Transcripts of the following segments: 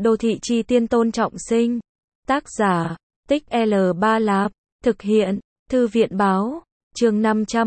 Đô thị chi tiên Tôn Trọng Sinh. Tác giả, Tích L Ba Lạp. Thực hiện, Thư viện báo. Chương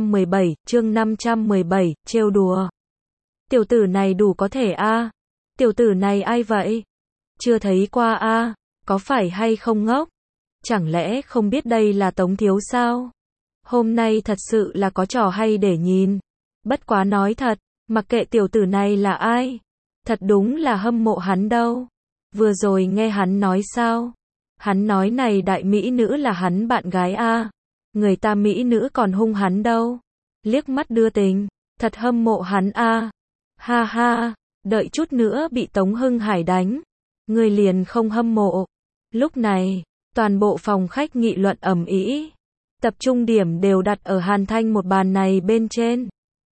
517, trêu đùa. Tiểu tử này đủ có thể a. Tiểu tử này ai vậy? Chưa thấy qua a, có phải hay không ngốc? Chẳng lẽ không biết đây là Tống Thiếu sao? Hôm nay thật sự là có trò hay để nhìn. Bất quá nói thật, mặc kệ tiểu tử này là ai, thật đúng là hâm mộ hắn đâu. Vừa rồi nghe hắn nói sao? Hắn nói này đại mỹ nữ là hắn bạn gái a. Người ta mỹ nữ còn hung hắn đâu. Liếc mắt đưa tình, thật hâm mộ hắn a. Ha ha, đợi chút nữa bị Tống Hưng Hải đánh, người liền không hâm mộ. Lúc này, toàn bộ phòng khách nghị luận ầm ĩ. Tập trung điểm đều đặt ở Hàn Thanh một bàn này bên trên.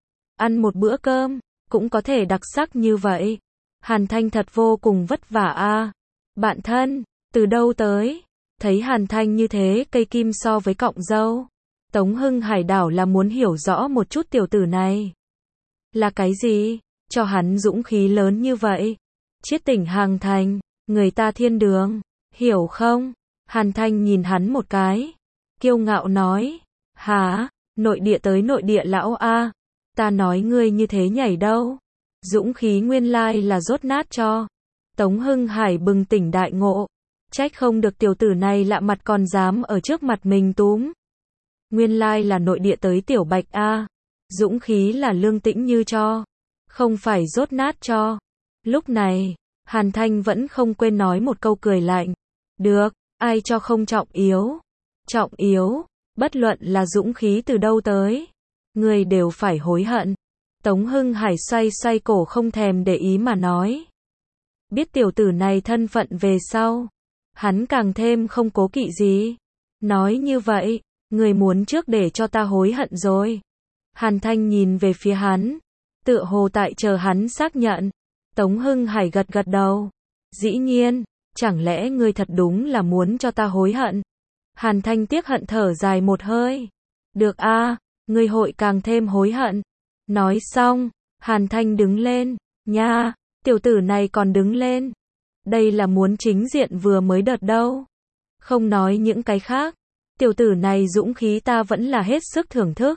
Ăn một bữa cơm, cũng có thể đặc sắc như vậy. Hàn Thanh thật vô cùng vất vả a. Bạn thân, từ đâu tới? Thấy Hàn Thanh như thế cây kim so với cọng dâu. Tống Hưng Hải đảo là muốn hiểu rõ một chút tiểu tử này. Là cái gì? Cho hắn dũng khí lớn như vậy. Chiết tỉnh Hàn Thanh, người ta thiên đường, hiểu không? Hàn Thanh nhìn hắn một cái, kiêu ngạo nói, hả, nội địa tới nội địa lão a, ta nói ngươi như thế nhảy đâu. Dũng khí nguyên lai là dốt nát cho. Tống Hưng Hải bừng tỉnh đại ngộ, trách không được tiểu tử này lạ mặt còn dám ở trước mặt mình túm. Nguyên lai là nội địa tới tiểu bạch a, dũng khí là lương tĩnh như cho, không phải dốt nát cho. Lúc này, Hàn Thanh vẫn không quên nói một câu cười lạnh. Được, ai cho không trọng yếu. Trọng yếu, bất luận là dũng khí từ đâu tới, người đều phải hối hận. Tống Hưng Hải xoay xoay cổ không thèm để ý mà nói. Biết tiểu tử này thân phận về sau, hắn càng thêm không cố kỵ gì. Nói như vậy, người muốn trước để cho ta hối hận rồi. Hàn Thanh nhìn về phía hắn, tựa hồ tại chờ hắn xác nhận. Tống Hưng Hải gật gật đầu. Dĩ nhiên, chẳng lẽ ngươi thật đúng là muốn cho ta hối hận? Hàn Thanh tiếc hận thở dài một hơi. Được a, ngươi hội càng thêm hối hận. Nói xong, Hàn Thanh đứng lên. Nha, tiểu tử này còn đứng lên. Đây là muốn chính diện vừa mới đợt đâu. Không nói những cái khác, tiểu tử này dũng khí ta vẫn là hết sức thưởng thức.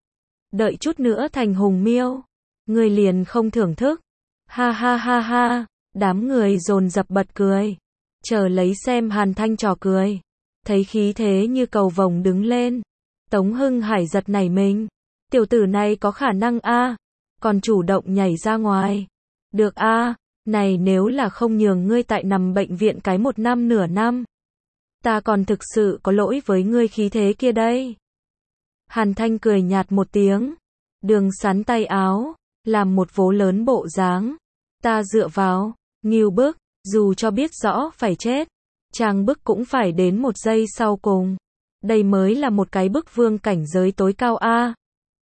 Đợi chút nữa thành hùng miêu, ngươi liền không thưởng thức. Ha ha ha ha, đám người dồn dập bật cười, chờ lấy xem Hàn Thanh trò cười. Thấy khí thế như cầu vồng đứng lên, Tống Hưng Hải giật nảy mình. Tiểu tử này có khả năng a, còn chủ động nhảy ra ngoài. Được a, này nếu là không nhường ngươi tại nằm bệnh viện cái 1 năm nửa năm, ta còn thực sự có lỗi với ngươi khí thế kia đây. Hàn Thanh cười nhạt một tiếng, đường sắn tay áo, làm một vố lớn bộ dáng. Ta dựa vào, nghiêu bức, dù cho biết rõ phải chết, trang bức cũng phải đến 1 giây sau cùng. Đây mới là một cái bức vương cảnh giới tối cao a.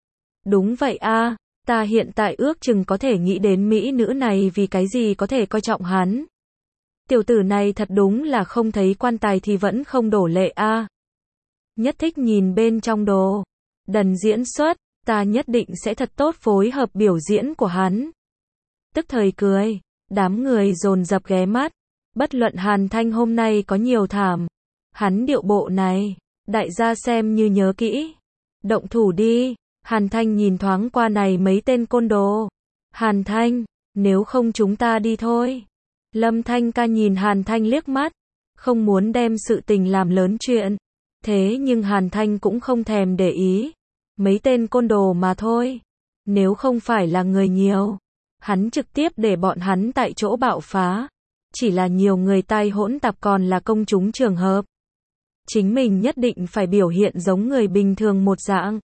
Đúng vậy a, ta hiện tại ước chừng có thể nghĩ đến mỹ nữ này vì cái gì có thể coi trọng hắn. Tiểu tử này thật đúng là không thấy quan tài thì vẫn không đổ lệ a. Nhất thích nhìn bên trong đồ đần diễn xuất, ta nhất định sẽ thật tốt phối hợp biểu diễn của hắn. Tức thời cười, đám người dồn dập ghé mắt. Bất luận Hàn Thanh hôm nay có nhiều thảm, hắn điệu bộ này, đại gia xem như nhớ kỹ. Động thủ đi. Hàn Thanh nhìn thoáng qua này mấy tên côn đồ. Hàn Thanh, nếu không chúng ta đi thôi. Lâm Thanh ca nhìn Hàn Thanh liếc mắt, không muốn đem sự tình làm lớn chuyện. Thế nhưng Hàn Thanh cũng không thèm để ý. Mấy tên côn đồ mà thôi. Nếu không phải là người nhiều, hắn trực tiếp để bọn hắn tại chỗ bạo phá. Chỉ là nhiều người tai hỗn tạp còn là công chúng trường hợp. Chính mình nhất định phải biểu hiện giống người bình thường một dạng.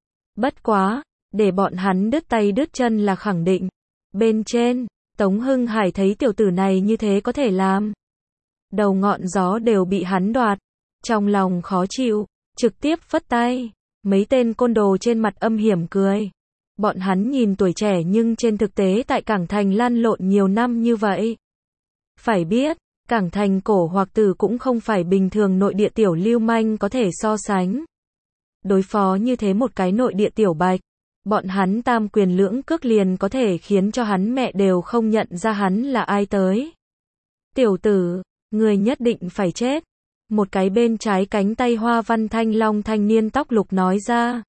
Bất quá, để bọn hắn đứt tay đứt chân là khẳng định. Bên trên, Tống Hưng Hải thấy tiểu tử này như thế có thể làm. Đầu ngọn gió đều bị hắn đoạt. Trong lòng khó chịu, trực tiếp phất tay. Mấy tên côn đồ trên mặt âm hiểm cười. Bọn hắn nhìn tuổi trẻ nhưng trên thực tế tại Cảng Thành lăn lộn nhiều năm như vậy. Phải biết, Cảng Thành cổ hoặc tử cũng không phải bình thường nội địa tiểu lưu manh có thể so sánh. Đối phó như thế một cái nội địa tiểu bạch, bọn hắn tam quyền lưỡng cước liền có thể khiến cho hắn mẹ đều không nhận ra hắn là ai tới. Tiểu tử, người nhất định phải chết. Một cái bên trái cánh tay hoa văn thanh long thanh niên tóc lục nói ra.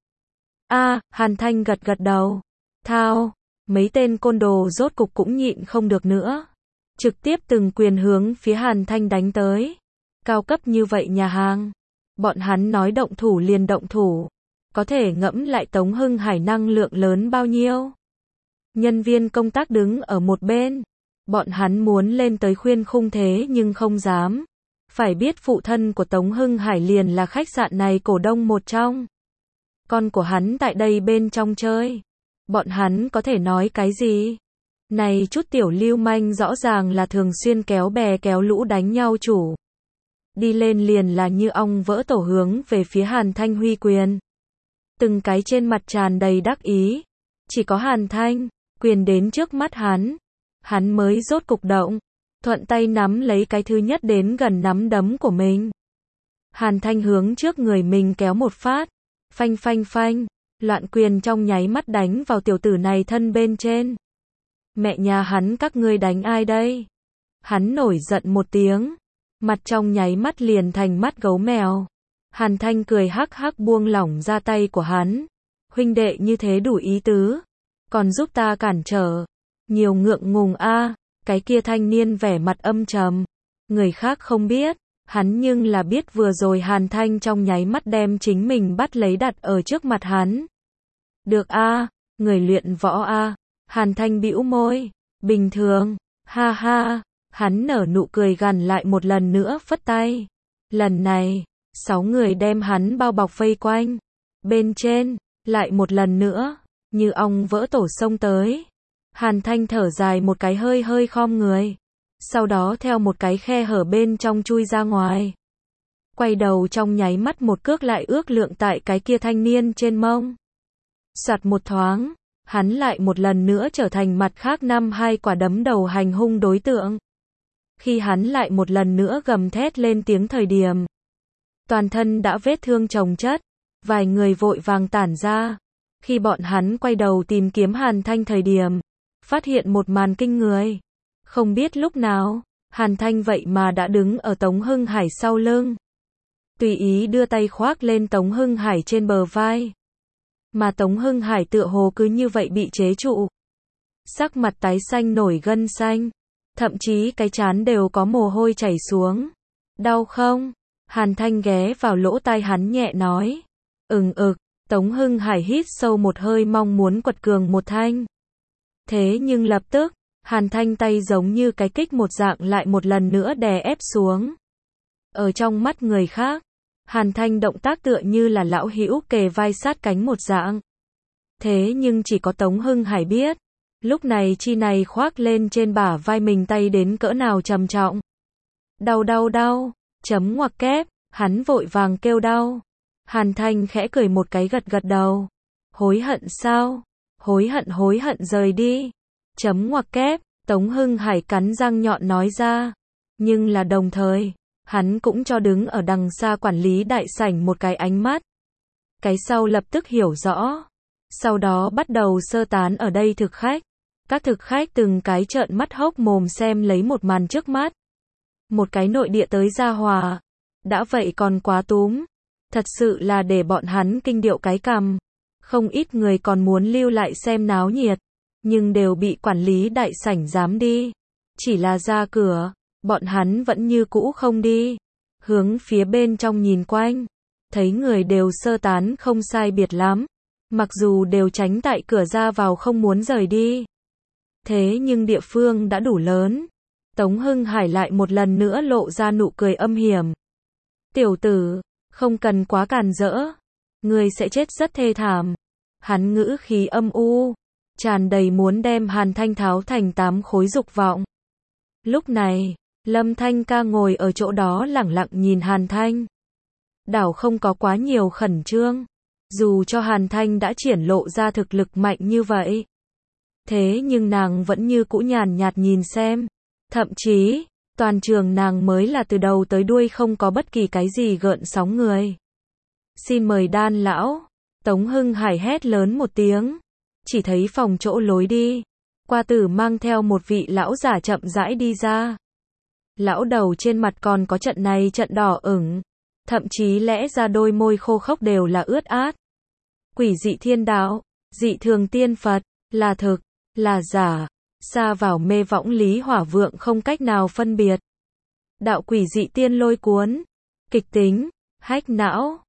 Hàn Thanh gật gật đầu. Thao, mấy tên côn đồ rốt cục cũng nhịn không được nữa. Trực tiếp từng quyền hướng phía Hàn Thanh đánh tới. Cao cấp như vậy nhà hàng. Bọn hắn nói động thủ liền động thủ. Có thể ngẫm lại Tống Hưng Hải năng lượng lớn bao nhiêu. Nhân viên công tác đứng ở một bên. Bọn hắn muốn lên tới khuyên khung thế nhưng không dám. Phải biết phụ thân của Tống Hưng Hải liền là khách sạn này cổ đông một trong. Con của hắn tại đây bên trong chơi. Bọn hắn có thể nói cái gì? Này chút tiểu lưu manh rõ ràng là thường xuyên kéo bè kéo lũ đánh nhau chủ. Đi lên liền là như ong vỡ tổ hướng về phía Hàn Thanh huy quyền. Từng cái trên mặt tràn đầy đắc ý. Chỉ có Hàn Thanh, quyền đến trước mắt hắn mới rốt cục động. Thuận tay nắm lấy cái thứ nhất đến gần nắm đấm của mình. Hàn Thanh hướng trước người mình kéo một phát. Phanh phanh phanh. Loạn quyền trong nháy mắt đánh vào tiểu tử này thân bên trên. Mẹ nhà hắn các ngươi đánh ai đây? Hắn nổi giận một tiếng. Mặt trong nháy mắt liền thành mắt gấu mèo. Hàn Thanh cười hắc hắc buông lỏng ra tay của hắn. Huynh đệ như thế đủ ý tứ. Còn giúp ta cản trở. Nhiều ngượng ngùng cái kia thanh niên vẻ mặt âm trầm. Người khác không biết. Hắn nhưng là biết vừa rồi Hàn Thanh trong nháy mắt đem chính mình bắt lấy đặt ở trước mặt hắn. Được người luyện võ Hàn Thanh bĩu môi. Bình thường. Ha ha. Hắn nở nụ cười gằn lại một lần nữa phất tay. Lần này, 6 người đem hắn bao bọc vây quanh. Bên trên, lại một lần nữa, như ong vỡ tổ xông tới. Hàn Thanh thở dài một cái hơi hơi khom người. Sau đó theo một cái khe hở bên trong chui ra ngoài. Quay đầu trong nháy mắt một cước lại ước lượng tại cái kia thanh niên trên mông. Soạt một thoáng, hắn lại một lần nữa trở thành mặt khác 5-2 quả đấm đầu hành hung đối tượng. Khi hắn lại một lần nữa gầm thét lên tiếng thời điểm. Toàn thân đã vết thương chồng chất. Vài người vội vàng tản ra. Khi bọn hắn quay đầu tìm kiếm Hàn Thanh thời điểm. Phát hiện một màn kinh người. Không biết lúc nào, Hàn Thanh vậy mà đã đứng ở Tống Hưng Hải sau lưng. Tùy ý đưa tay khoác lên Tống Hưng Hải trên bờ vai. Mà Tống Hưng Hải tựa hồ cứ như vậy bị chế trụ. Sắc mặt tái xanh nổi gân xanh. Thậm chí cái trán đều có mồ hôi chảy xuống. Đau không? Hàn Thanh ghé vào lỗ tai hắn nhẹ nói. Tống Hưng Hải hít sâu một hơi mong muốn quật cường một thanh. Thế nhưng lập tức, Hàn Thanh tay giống như cái kích một dạng lại một lần nữa đè ép xuống. Ở trong mắt người khác, Hàn Thanh động tác tựa như là lão hữu kề vai sát cánh một dạng. Thế nhưng chỉ có Tống Hưng Hải biết. Lúc này chi này khoác lên trên bả vai mình tay đến cỡ nào trầm trọng. Đau. Chấm ngoặc kép, hắn vội vàng kêu đau. Hàn Thanh khẽ cười một cái gật gật đầu. Hối hận sao? Hối hận rời đi. Chấm ngoặc kép, Tống Hưng Hải cắn răng nhọn nói ra. Nhưng là đồng thời, hắn cũng cho đứng ở đằng xa quản lý đại sảnh một cái ánh mắt. Cái sau lập tức hiểu rõ. Sau đó bắt đầu sơ tán ở đây thực khách. Các thực khách từng cái trợn mắt hốc mồm xem lấy một màn trước mắt. Một cái nội địa tới gia hòa. Đã vậy còn quá túm. Thật sự là để bọn hắn kinh điệu cái cằm. Không ít người còn muốn lưu lại xem náo nhiệt. Nhưng đều bị quản lý đại sảnh dám đi. Chỉ là ra cửa, bọn hắn vẫn như cũ không đi. Hướng phía bên trong nhìn quanh. Thấy người đều sơ tán không sai biệt lắm. Mặc dù đều tránh tại cửa ra vào không muốn rời đi. Thế nhưng địa phương đã đủ lớn. Tống Hưng Hải lại một lần nữa lộ ra nụ cười âm hiểm. Tiểu tử, không cần quá càn rỡ. Người sẽ chết rất thê thảm. Hắn ngữ khí âm u. Tràn đầy muốn đem Hàn Thanh tháo thành 8 khối dục vọng. Lúc này, Lâm Thanh ca ngồi ở chỗ đó lẳng lặng nhìn Hàn Thanh. Đảo không có quá nhiều khẩn trương. Dù cho Hàn Thanh đã triển lộ ra thực lực mạnh như vậy. Thế nhưng nàng vẫn như cũ nhàn nhạt nhìn xem. Thậm chí, toàn trường nàng mới là từ đầu tới đuôi không có bất kỳ cái gì gợn sóng người. Xin mời Đan lão. Tống Hưng Hải hét lớn một tiếng. Chỉ thấy phòng chỗ lối đi. Qua tử mang theo một vị lão giả chậm rãi đi ra. Lão đầu trên mặt còn có trận này trận đỏ ửng, thậm chí lẽ ra đôi môi khô khốc đều là ướt át. Quỷ dị thiên đạo, dị thường tiên Phật, là thực, là giả, xa vào mê võng Lý Hỏa Vượng không cách nào phân biệt. Đạo quỷ dị tiên lôi cuốn, kịch tính, hách não.